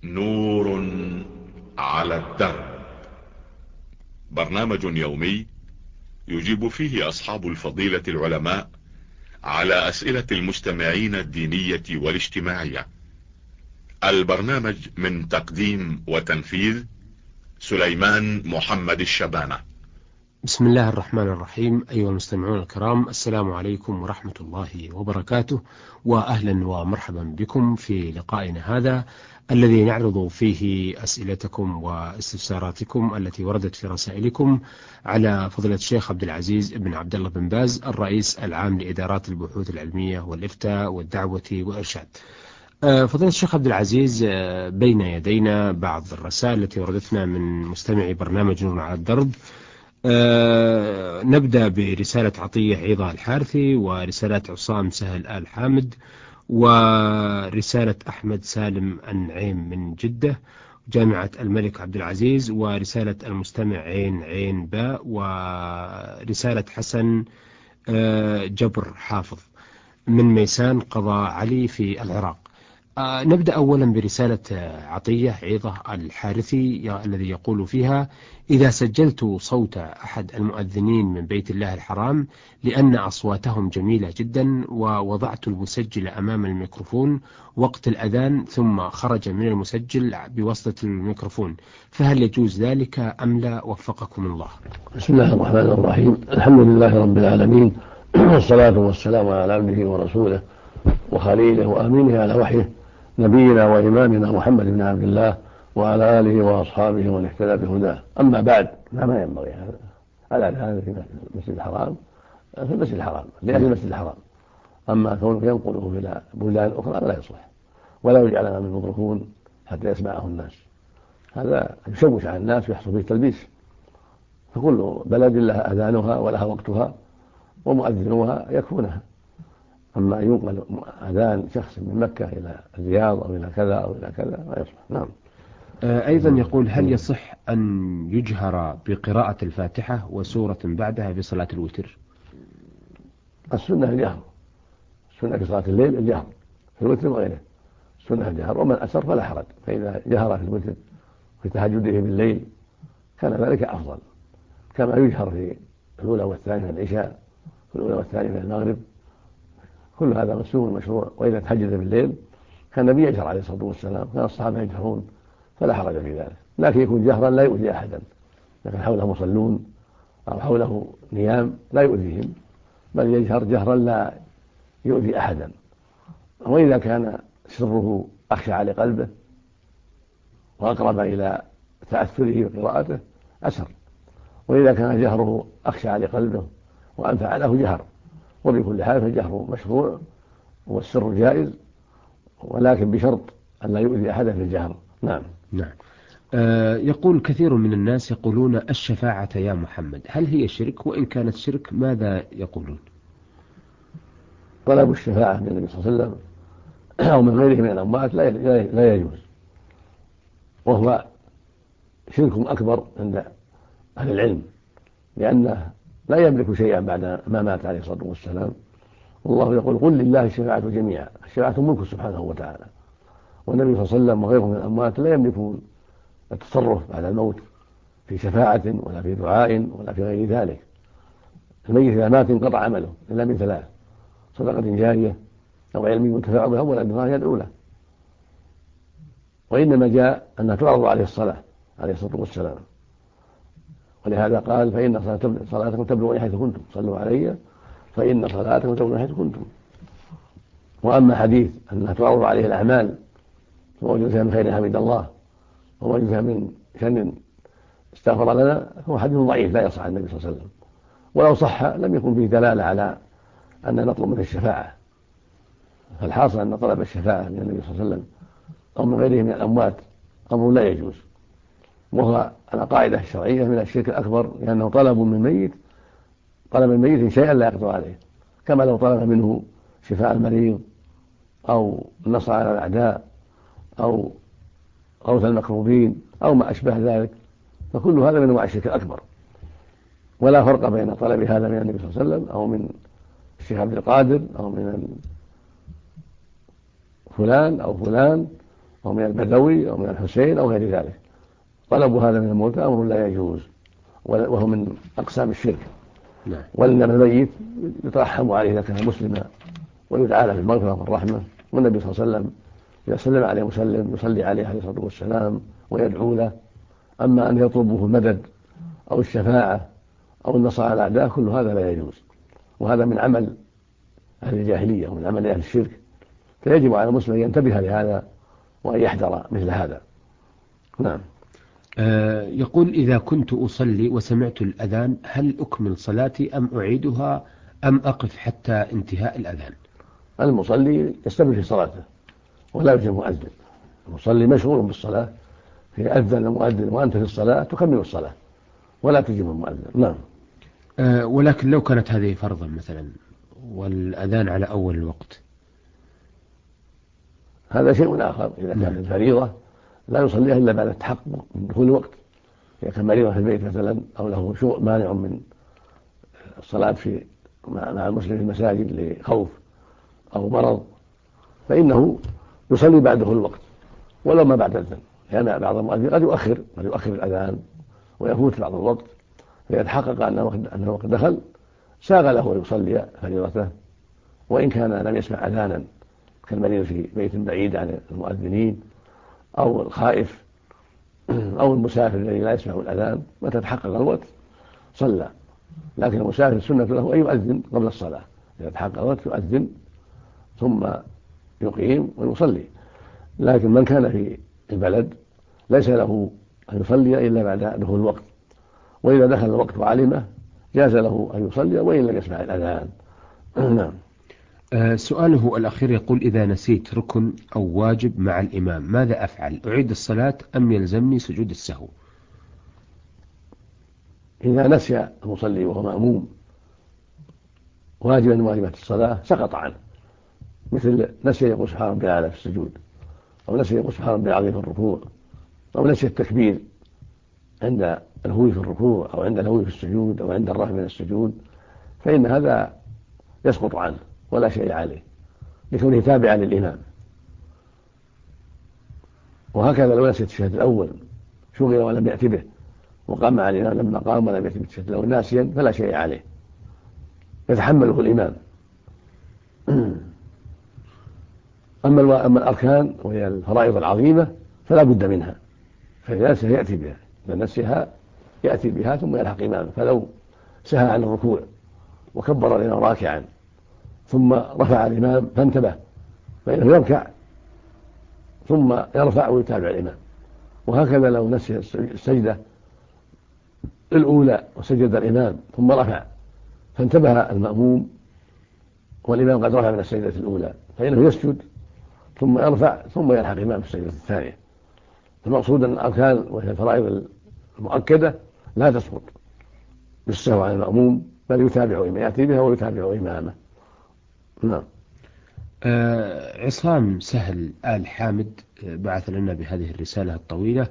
نور على الدرب. برنامج يومي يجيب فيه أصحاب الفضيلة العلماء على أسئلة المستمعين الدينية والاجتماعية. البرنامج من تقديم وتنفيذ سليمان محمد الشبانة. بسم الله الرحمن الرحيم. أيها المستمعون الكرام، السلام عليكم ورحمة الله وبركاته، وأهلا ومرحبا بكم في لقائنا هذا الذي نعرض فيه أسئلتكم واستفساراتكم التي وردت في رسائلكم على فضيلة الشيخ عبد العزيز بن عبد الله بن باز، الرئيس العام لإدارات البحوث العلمية والإفتاء والدعوة والإرشاد. فضيلة الشيخ عبد العزيز، بين يدينا بعض الرسائل التي وردتنا من مستمعي برنامج نور على الدرب. نبدأ برسالة عطية عيضة الحارثي، ورسالة عصام سهل آل حامد، ورسالة أحمد سالم النعيم من جدة جامعة الملك عبد العزيز، ورسالة المستمع عين عين باء، ورسالة حسن جبر حافظ من ميسان قضاء علي في العراق. نبدأ أولا برسالة عطية عيضة الحارثي الذي يقول فيها: إذا سجلت صوت أحد المؤذنين من بيت الله الحرام لأن أصواتهم جميلة جدا، ووضعت المسجل أمام الميكروفون وقت الأذان ثم خرج من المسجل بواسطة الميكروفون، فهل يجوز ذلك أم لا؟ وفقكم الله. بسم الله الرحمن الرحيم. الحمد لله رب العالمين، والصلاة والسلام على عبده ورسوله وخليله وأمينه على وحيه، نبينا وإمامنا محمد بن عبد الله وعلى آله وأصحابه ومن اهتدى بهداه. أما بعد، ما ينبغي الأذان في المسجد الحرام في المسجد الحرام لأهل المسجد الحرام. أما كونه ينقله إلى بلدان أخرى لا يصلح، ولا يجعل أمام الميكروفون حتى يسمعه الناس، هذا يشوش على الناس ويحصل فيه تلبيس. فكل بلد لها أذانها ولها وقتها ومؤذنوها يكفونها. أما ينقل أذان شخص من مكة إلى الرياض أو إلى كذا أو إلى كذا لا يصلح. نعم. أيضا يقول: هل يصح أن يجهر بقراءة الفاتحة وسورة بعدها في صلاة الوتر؟ السنة الجهر، السنة في صلاة الليل الجهر في الوتر وغيره، السنة الجهر، ومن أسر فلا حرج. فإذا جهر في الوتر في تهجده بالليل كان ذلك أفضل، كما يجهر في الأولى والثانية من العشاء، في الأولى والثانية من المغرب، كل هذا مسنون مشروع. وإذا تهجد بالليل كان النبي يجهر عليه الصلاة والسلام، كان الصحابة يجهرون فلا حرج في ذلك، لكن يكون جهرا لا يؤذي أحدا. لكن حوله مصلون أو حوله نيام لا يؤذيهم، بل يجهر جهرا لا يؤذي أحدا. وإذا كان سره أخشع لقلبه وأقرب إلى تأثره وقراءته أسر، وإذا كان جهره أخشع لقلبه وأنفع له جهر. وبكل حال فالجهر مشروع والسر جائز، ولكن بشرط أن لا يؤذي أحدا في الجهر. نعم. نعم. يقول: كثير من الناس يقولون الشفاعة يا محمد، هل هي شرك؟ وإن كانت شرك ماذا يقولون؟ طلب الشفاعة من النبي صلى الله عليه وسلم أو من غيره من الأموات لا يجوز، وهو شرك أكبر عند أهل العلم، لأنه لا يملك شيئا بعد ما مات عليه الصلاة والسلام. والله يقول: قل لله الشفاعة جميعا، الشفاعة ملكه سبحانه وتعالى، والنبي صلى الله عليه وسلم وغيره من الأموات لا يملكون التصرف بعد الموت في شفاعة ولا في دعاء ولا في غير ذلك. الميت إذا مات انقطع عمله إلا من ثلاث: صدقة جارية أو علم ينتفع به ولا دعاء يدعو له. وإنما جاء أنها تعرض عليه الصلاة عليه الصلاة والسلام، ولهذا قال: فإن صلاتكم تبلغني حيث كنتم، صلوا علي فإن صلاتكم تبلغني حيث كنتم. وأما حديث أنها تعرض عليه الأعمال ووجد فيها من خير حمد الله ووجد فيها من شر استغفر لنا، هو حديث ضعيف لا يصح عن النبي صلى الله عليه وسلم، ولو صح لم يكن فيه دلالة على أن نطلب منه الشفاعة. فالحاصل أن طلب الشفاعة من النبي صلى الله عليه وسلم أو من غيره من الأموات أمر لا يجوز، وهو على قاعدة الشرعية من الشرك الأكبر، لأنه طلب من ميت شيئا لا يقدر عليه، كما لو طلب منه شفاء المريض أو النصر على الأعداء أو غوث المكروبين أو ما أشبه ذلك، فكل هذا من أنواع الشرك الأكبر. ولا فرق بين طلب هذا من النبي صلى الله عليه وسلم أو من الشيخ عبد القادر أو من فلان أو فلان أو من البدوي أو من الحسين أو غير ذلك. طلب هذا من الموتى أمر لا يجوز، وهو من أقسام الشرك. وإنما الميت يترحم عليه إذا كان مسلما ويدعى له بالمغفرة والرحمة، والنبي صلى الله عليه وسلم إذا سلم عليه مسلم يصلي عليه عليه الصلاة والسلام ويدعو له. أما أن يطلبه المدد أو الشفاعة أو النصر على الأعداء كل هذا لا يجوز، وهذا من عمل أهل الجاهلية ومن عمل أهل الشرك، فيجب على المسلم أن ينتبه لهذا وأن يحذر مثل هذا. نعم. يقول: إذا كنت أصلي وسمعت الأذان هل أكمل صلاتي أم أعيدها أم أقف حتى انتهاء الأذان؟ المصلي يستمر في صلاته ولا يجب المؤذن. المصلي مشغول بالصلاة، فأذن المؤذن وأنت في الصلاة تكمل الصلاة ولا تجب المؤذن. نعم. ولكن لو كانت هذه فرضا مثلا والأذان على أول الوقت، هذا شيء آخر. إذا كانت الفريضة لا يصليها إلا بعد التحقق من دخول الوقت. إذا كان مريضا في البيت مثلا أو له شيء مانع من الصلاة مع المسلم في المساجد لخوف أو مرض، فإنه يصلي بعد دخول الوقت ولو ما بعد الأذان، لأن بعض المؤذن قد يؤخر الأذان ويفوت بعض الوقت، فيتحقق أن الوقت دخل ساغ له أن يصلي فريضته وإن كان لم يسمع أذانا، كالمريض في بيت بعيد عن المؤذنين أو الخائف أو المسافر الذي لا يسمع الأذان. متى تحقق الوقت صلى، لكن المسافر السنة له أن يؤذن قبل الصلاة. إذا تحقق الوقت يؤذن ثم يقيم ويصلي. لكن من كان في البلد ليس له أن يصلي إلا بعد دخول الوقت، وإذا دخل الوقت وعلمه جاز له أن يصلي وإن لم يسمع الأذان. نعم. سؤاله الأخير يقول: إذا نسيت ركن أو واجب مع الإمام ماذا أفعل؟ أعيد الصلاة أم يلزمني سجود السهو؟ إذا نسي المصلي وهو مأموم واجبا من واجبات الصلاة سقط عنه، مثل نسي يقول سبحان ربي الأعلى في السجود، أو نسي يقول سبحان ربي العظيم في الركوع، أو نسي التكبير عند الهوي في الركوع أو عند الهوي في السجود أو عند الرفع من السجود، فإن هذا يسقط عنه ولا شيء عليه لكونه تابعا للإمام. وهكذا لو نسي التشهد الأول شغل ولم يأتي به وقام مع الإمام لما قام ولم يأتي بالتشهد الأول ناسيا فلا شيء عليه، يتحمله الإمام. أما الأركان وهي الفرائض العظيمة فلا بد منها، فإذا نسيها يأتي بها، إذا نسيها يأتي بها ثم يلحق إمامه. فلو سهى عن الركوع وكبر الإمام راكعا ثم رفع الإمام فانتبه فإنه يركع ثم يرفع ويتابع الإمام. وهكذا لو نسي السجدة الأولى وسجد الإمام ثم رفع فانتبه المأموم والإمام قد رفع من السجدة الأولى فإنه يسجد ثم يرفع ثم يلحق الإمام في السجدة الثانية. المقصود أن الأركان وهي الفرائض المؤكدة لا تسقط بالسهو عن المأموم بل يتابع إمامه، يأتي بها ويتابع إمامه. نعم. عصام سهل آل حامد بعث لنا بهذه الرسالة الطويلة،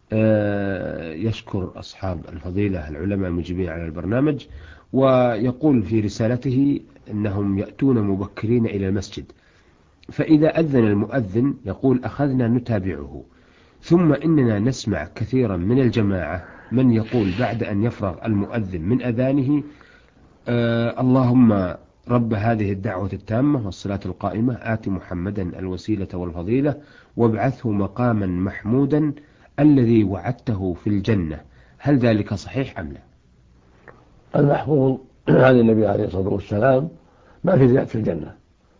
يشكر أصحاب الفضيلة العلماء المجيبين على البرنامج، ويقول في رسالته أنهم يأتون مبكرين إلى المسجد، فإذا أذن المؤذن يقول أخذنا نتابعه، ثم إننا نسمع كثيرا من الجماعة من يقول بعد أن يفرغ المؤذن من أذانه اللهم رب هذه الدعوة التامة والصلاة القائمة آت محمدا الوسيلة والفضيلة وابعثه مقاما محمودا الذي وعدته في الجنة، هل ذلك صحيح أم لا؟ المحفوظ عن النبي عليه الصلاة والسلام ما في زيادة في الجنة.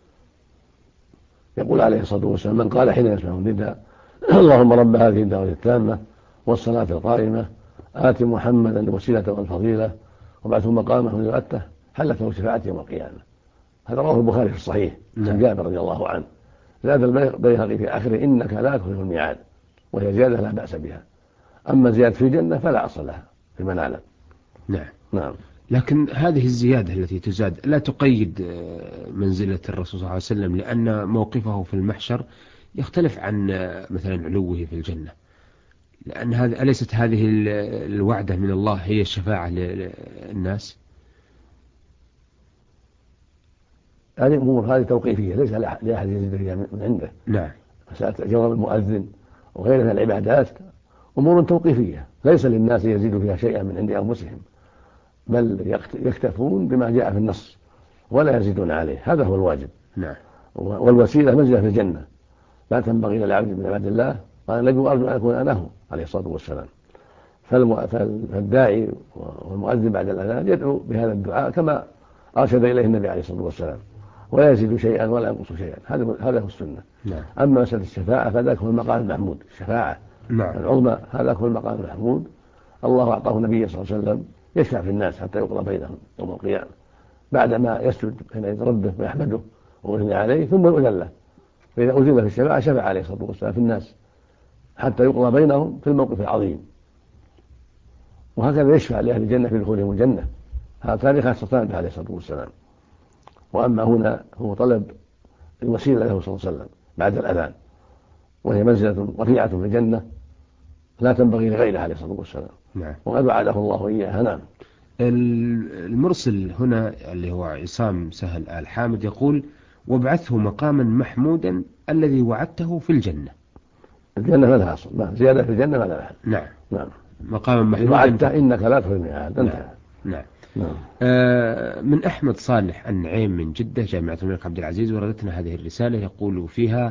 يقول عليه الصلاة والسلام: من قال حين يسمع النداء اللهم رب هذه الدعوة التامة والصلاة القائمة آت محمدا الوسيلة والفضيلة وابعثه مقامه من وعدته حلت له شفاعته يوم القيامة. هذا رواه البخاري في الصحيح عن جابر رضي الله عنه. زاد البيهقي في آخره: إنك لا تخلف الميعاد، وهي زيادة لا بأس بها. أما زيادة في الجنة فلا أصل لها فيما نعلم. نعم. لكن هذه الزيادة التي تزاد لا تقيد منزلة الرسول صلى الله عليه وسلم، لأن موقفه في المحشر يختلف عن مثلا علوه في الجنة، لأن أليست هذه الوعدة من الله هي الشفاعة للناس؟ هذه أمور هذه توقيفية ليس لأحد يزيد فيها من عنده. نعم. مسألة جواب المؤذن وغيرها من العبادات أمور توقيفية ليس للناس يزيد فيها شيئا من عند أنفسهم، بل يكتفون بما جاء في النص ولا يزيدون عليه، هذا هو الواجب. نعم. والوسيلة منزلة في الجنة لا تنبغي للعبد من عباد الله، قال النبي أرجو أن أكون أنا هو عليه الصلاة والسلام. فالداعي والمؤذن بعد الأذان يدعو بهذا الدعاء كما أرشد إليه النبي عليه الصلاة والسلام، ولا يزيد شيئا ولا ينقص شيئا، هذا هو السنة. نعم. أما مسألة الشفاعة فذاك هو المقام المحمود، الشفاعة العظمى هذا هو المقام المحمود. الله أعطاه النبي صلى الله عليه وسلم يشفع في الناس حتى يقضى بينهم يوم القيامة بعدما يسجد حين ربه ويحمده ويثني عليه ثم يؤذن له، فإذا أذن في الشفاعة شفع عليه الصلاة والسلام في الناس حتى يقضى بينهم في الموقف العظيم. وهكذا يشفع لأهل الجنة في دخولهم الجنة، هاتان خاصتان به عليه الصلاة والسلام. وأما هنا هو طلب الوسيلة له صلى الله عليه وسلم بعد الأذان، وهي منزلة رفيعة في الجنة لا تنبغي لغيره عليه الصلاة والسلام. نعم. وقد وعده الله إياها. نعم. المرسل هنا اللي هو عصام سهل آل حامد يقول: وابعثه مقاما محمودا الذي وعدته في الجنة. الجنة ما لها أصل، زيادة في الجنة ما لها محل. نعم. نعم. مقاما محمودا وعدته إنك لا تخلف الميعاد. نعم. نعم. نعم. من أحمد صالح النعيم من جدة جامعة الملك عبد العزيز وردتنا هذه الرسالة، يقول فيها: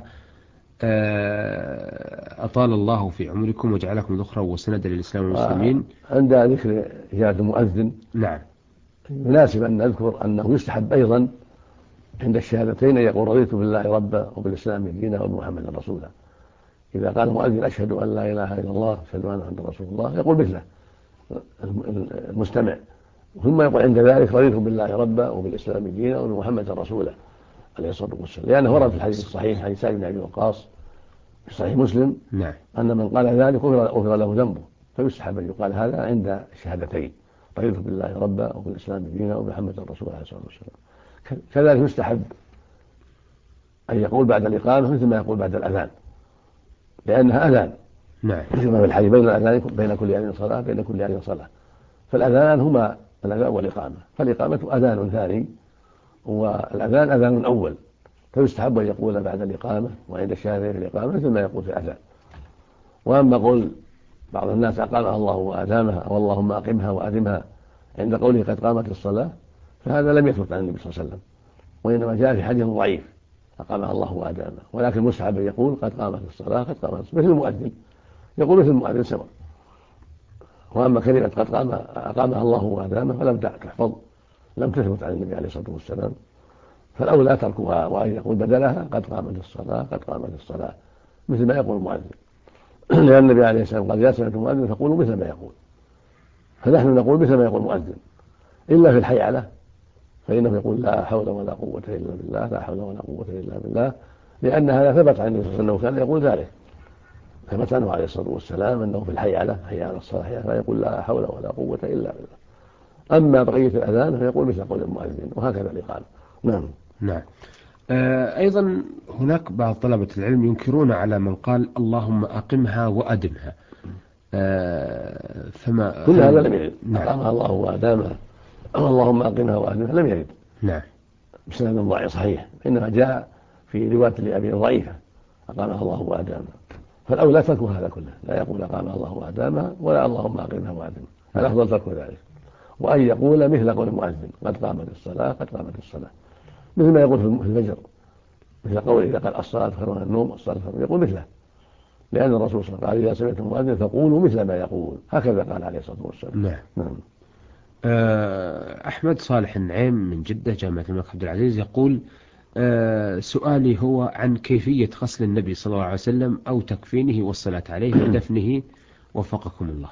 أطال الله في عمركم وجعلكم ذخرا وسندا للإسلام والمسلمين. عند ذكر إجابة المؤذن نعم يناسب أن نذكر أنه يستحب أيضا عند الشهادتين يقول: رضيت بالله ربا وبالإسلام دينا وبمحمد رسولا. إذا قال المؤذن: أشهد أن لا إله إلا الله أشهد أن محمدا رسول الله، يقول مثله المستمع، ثم يقول عند ذلك: رضيت بالله ربا وبالإسلام دينا وبمحمد رسولا عليه الصلاة والسلام، لأنه ورد في الحديث الصحيح حديث سعد بن أبي وقاص في صحيح مسلم نعم. أن من قال ذلك غفر له ذنبه، فيستحب أن يقال هذا عند الشهادتين: رضيت بالله ربا وبالإسلام دينا وبمحمد رسولا عليه الصلاة والسلام. كذلك يستحب أن يقول بعد الإقامة مثل ما يقول بعد الأذان، لأنها أذان. نعم. مثل ما في الحديث: بين الأذان بين كل آن صلاة بين كل آن صلاة. فالأذان هما الأذان والإقامة، فالإقامة أذان ثاني والأذان أذان أول، فيستحب أن يقول بعد الإقامة وعند الشهادة في الإقامة مثل ما يقول في الأذان. وأما قول بعض الناس: أقامها الله وأدامها، أو اللهم أقمها وأدمها، عند قوله قد قامت الصلاة، فهذا لم يثبت عن النبي صلى الله عليه وسلم، وإنما جاء في حديث ضعيف: أقامها الله وأدامها. ولكن مستحب يقول: قد قامت الصلاة قد قامت الصلاة، مثل المؤذن يقول مثل المؤذن سواء. وأما كلمة قد أقامها الله وأدامها فلم تحفظ، لم تثبت عن النبي عليه الصلاة والسلام، فالأولى تركها وأن يقول بدلها: قد قامت الصلاة قد قامت الصلاة، مثل ما يقول المؤذن. لأن النبي عليه الصلاة والسلام قال: إذا سمعتم المؤذن فقولوا مثل ما يقول. فنحن نقول مثل ما يقول المؤذن إلا في الحيعلة، فإنه يقول: لا حول ولا قوة إلا بالله، لا حول ولا قوة إلا بالله، لأن هذا ثبت عن النبي صلى الله عليه وسلم كان يقول ذلك، ثبت عنه عليه الصلاة والسلام أنه في الحيعلة حي على الصلاة فيقول: لا حول ولا قوة إلا بالله. أما بقية الأذان فيقول مثل قول المؤذن، وهكذا الإقامة. نعم. نعم. أيضا هناك بعض طلبة العلم ينكرون على من قال: اللهم أقمها وأدمها، فما كل هذا لم يرد. نعم. أقامها الله وأدامها، اللهم أقمها وأدمها، لم يرد. نعم. بسند ضعيف صحيح، إنما جاء في رواية لأبي ضعيفة: أقامها الله وأدامها. فالأولى ترك هذا كله، لا يقول أقامها الله وأدامها ولا اللهم أقمها وأدمها، الأفضل ترك ذلك، وأن يقول مثل قول المؤذن: قد قامت الصلاة قد قامت الصلاة، مثل ما يقول في الفجر، مثل قول إذا قال الصلاة خير من النوم، الصلاة خير من، يقول مثله، لأن الرسول صلى الله عليه وسلم قال: إذا سمعتم المؤذن فقولوا مثل ما يقول، هكذا قال عليه الصلاة والسلام. نعم. نعم. أحمد صالح النعيم من جدة جامعة الملك عبد العزيز يقول: سؤالي هو عن كيفية غسل النبي صلى الله عليه وسلم أو تكفينه والصلاة عليه ودفنه، وفقكم الله.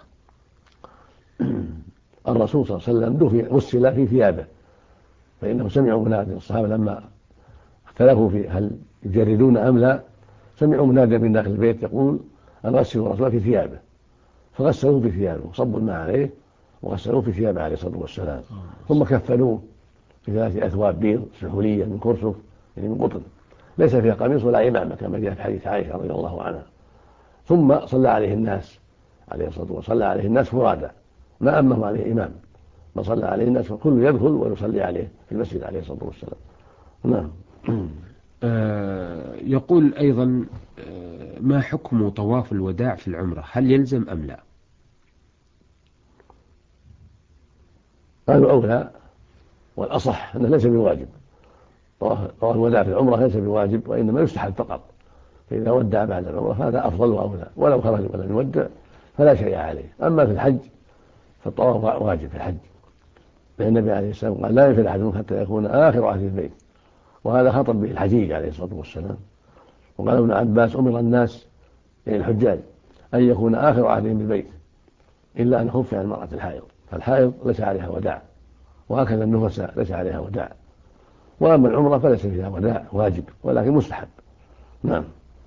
الرسول صلى الله عليه وسلم غسل في ثيابه، فإنه سمعوا منادي الصحابة لما اختلفوا في هل يجردون أم لا، سمعوا منادي من داخل البيت يقول: أن غسلوا الرسول في ثيابه، فغسلوه في ثيابه وصبوا الماء عليه وغسلوه في ثيابه عليه الصلاة والسلام، ثم كفنوه في 3 أثواب بيض سحولية من كرسف، يعني من قطن، ليس فيها قميص ولا عمامة كما جاء في حديث عائشة رضي الله عنها. ثم صلى عليه الناس عليه الصلاة والسلام، صلى عليه الناس فرادى، ما أمه عليه إمام، بل صلى عليه الناس كل يدخل ويصلي عليه في المسجد عليه الصلاة والسلام. نعم. يقول أيضا ما حكم طواف الوداع في العمرة؟ هل يلزم أم لا؟ قالوا أولى والأصح أنه ليس بواجب. طواف الوداع في العمرة ليس بواجب، وإنما يستحب فقط. فإذا ودع بعد العمرة فهذا أفضل وأولى، ولو خرج ولم يودع فلا شيء عليه. أما في الحج فالطواف واجب في الحج، لأن النبي عليه السلام قال لا يفعل أحدكم حتى يكون آخر عهده في البيت، وهذا خطب به الحجيج عليه الصلاة والسلام. وقال ابن عباس أمر الناس يعني الحجاج أن يكون آخر عهدهم بالبيت إلا أن خفي عن المرأة الحائض، فالحائض ليس عليها وداع، وهكذا النفساء ليس عليها وداع. وأما العمرة فليس فيها وداع واجب ولكن مستحب. نعم.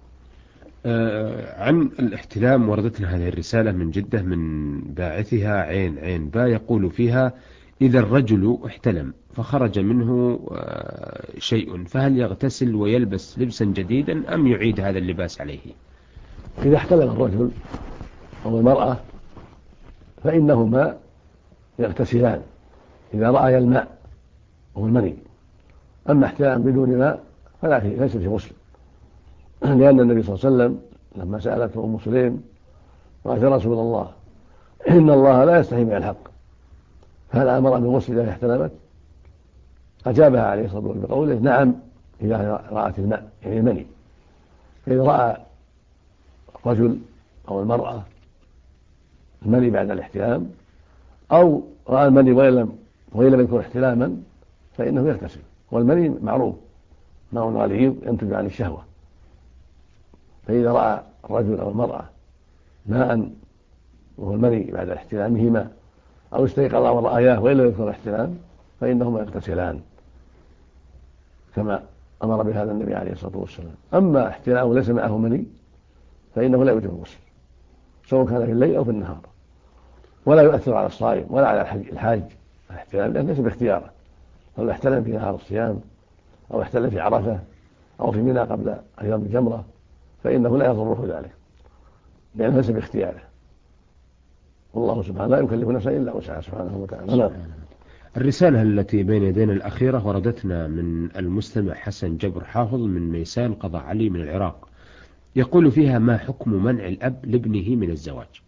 عن الاحتلام وردتنا هذه الرسالة من جدة من باعثها عين با، يقول فيها: إذا الرجل احتلم فخرج منه شيء، فهل يغتسل ويلبس لبسا جديدا أم يعيد هذا اللباس عليه؟ إذا احتلم الرجل أو المرأة فإنهما يغتسلان إذا رأي الماء أو المني. أما احتلام بدون ماء ليس في غسل، لأن النبي صلى الله عليه وسلم لما سألته أم سليم قالت: يا رسول الله إن الله لا يستحي من الحق، فهل أمر بالغسل إذا احتلمت؟ أجابها عليه الصلاة والسلام بقوله: نعم إذا رأت الماء يعني المني. فإذا رأى الرجل أو المرأة المني بعد الاحتلام أو رأى المني وإن لم يكن احتلاما فإنه يغتسل. والمني معروف ماء غليظ ينتج عن الشهوة، فإذا رأى الرجل أو المرأة ماء وهو المني بعد احتلامهما أو استيقظ ورأياه وإن لم يكن احتلام فإنهما يغتسلان كما أمر بهذا النبي عليه الصلاة والسلام. أما احتلام ليس معه مني فإنه لا يوجب الغسل سواء كان في الليل أو في النهار، ولا يؤثر على الصائم ولا على الحاج الاحتلام، لأنه ليس باختياره. لو احتلم في نهار الصيام أو احتلم في عرفة أو في منى قبل أيام الجمرة فإنه لا يضره ذلك، لأنه ليس باختياره، والله سبحانه لا يكلف نفسا إلا وسعها سبحانه وتعالى. الرسالة التي بين يدينا الأخيرة وردتنا من المستمع حسن جبر حافظ من ميسان قضاء علي من العراق، يقول فيها: ما حكم منع الأب لابنه من الزواج؟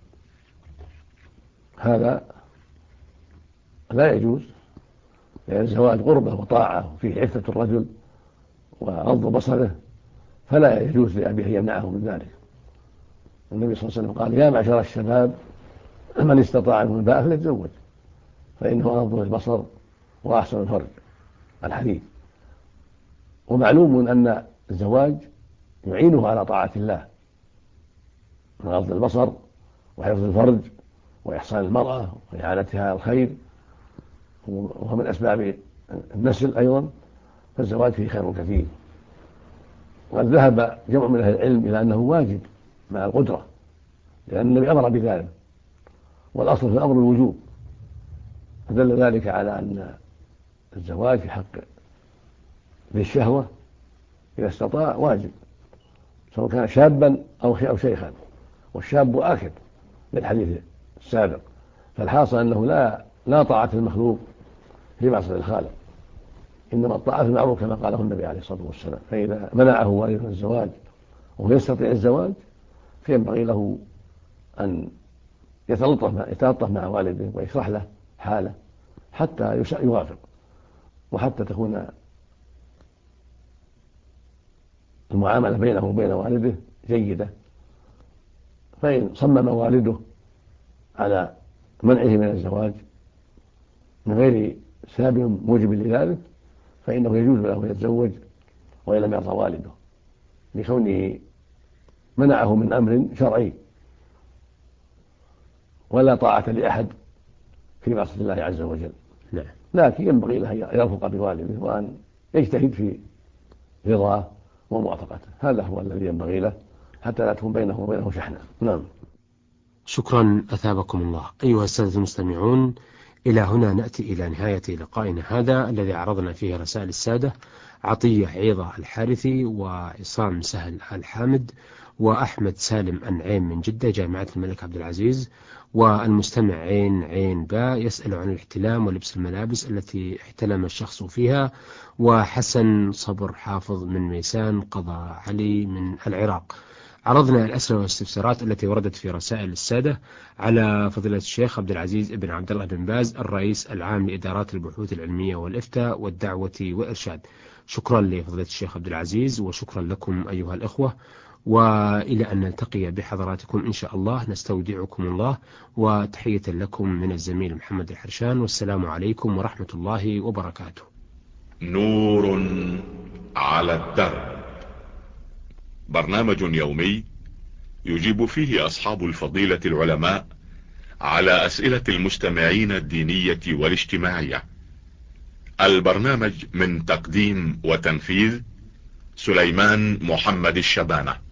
هذا لا يجوز، لأن الزواج قربة وطاعة وفيه عفة الرجل وغض بصره، فلا يجوز لأبيه أن يمنعه من ذلك. النبي صلى الله عليه وسلم قال: يا معشر الشباب من استطاع منكم الباءة فليتزوج فإنه أغض البصر وأحسن الفرج، الحديث. ومعلوم أن الزواج يعينه على طاعة الله من غض البصر وحفظ الفرج وإحصان المرأة وإعانتها على الخير، وهو من أسباب النسل أيضا، فالزواج فيه خير كثير. وقد ذهب جمع من أهل العلم إلى أنه واجب مع القدرة، لأن النبي أمر بذلك، والأصل في الأمر الوجوب، فدل ذلك على أن الزواج في حق ذي الشهوة إذا استطاع واجب، سواء كان شابا أو شيخا، والشاب آكد للحديث السابق. فالحاصل أنه لا طاعة المخلوق في معصية الخالق، إنما الطاعة في المعروف كما قاله النبي عليه الصلاة والسلام. فإذا منعه والده الزواج وهو يستطيع الزواج فينبغي له أن يتلطف مع والده ويشرح له حاله حتى يوافق، وحتى تكون المعاملة بينه وبين والده جيدة. فإن صمم والده على منعه من الزواج من غير سبب موجب لذلك فإنه يجوز له أن يتزوج وإن لم يرضى والده، لكونه منعه من أمر شرعي، ولا طاعة لأحد في معصية الله عز وجل. لكن ينبغي له أن يرفق بوالده وأن يجتهد في رضاه وموافقته، هذا هو الذي ينبغي له حتى لا تكون بينه وبينه شحنة. نعم. شكرا أثابكم الله. أيها السادة المستمعون، إلى هنا نأتي إلى نهاية لقائنا هذا الذي عرضنا فيه رسائل السادة عطية عيضة الحارثي وعصام سهل الحامد وأحمد سالم أنعيم من جدة جامعة الملك عبد العزيز، والمستمع عين با يسأل عن الاحتلام ولبس الملابس التي احتلم الشخص فيها، وحسن صبر حافظ من ميسان قضاء علي من العراق. عرضنا الأسئلة والاستفسارات التي وردت في رسائل السادة على فضيلة الشيخ عبد العزيز بن عبد الله بن باز الرئيس العام لإدارات البحوث العلمية والإفتاء والدعوة والإرشاد. شكرا لفضيلة الشيخ عبد العزيز، وشكرا لكم أيها الإخوة، وإلى أن نلتقي بحضراتكم إن شاء الله. نستودعكم الله، وتحية لكم من الزميل محمد الحرشان، والسلام عليكم ورحمة الله وبركاته. نور على الدرب، برنامج يومي يجيب فيه أصحاب الفضيلة العلماء على أسئلة المستمعين الدينية والاجتماعية. البرنامج من تقديم وتنفيذ سليمان محمد الشبانة.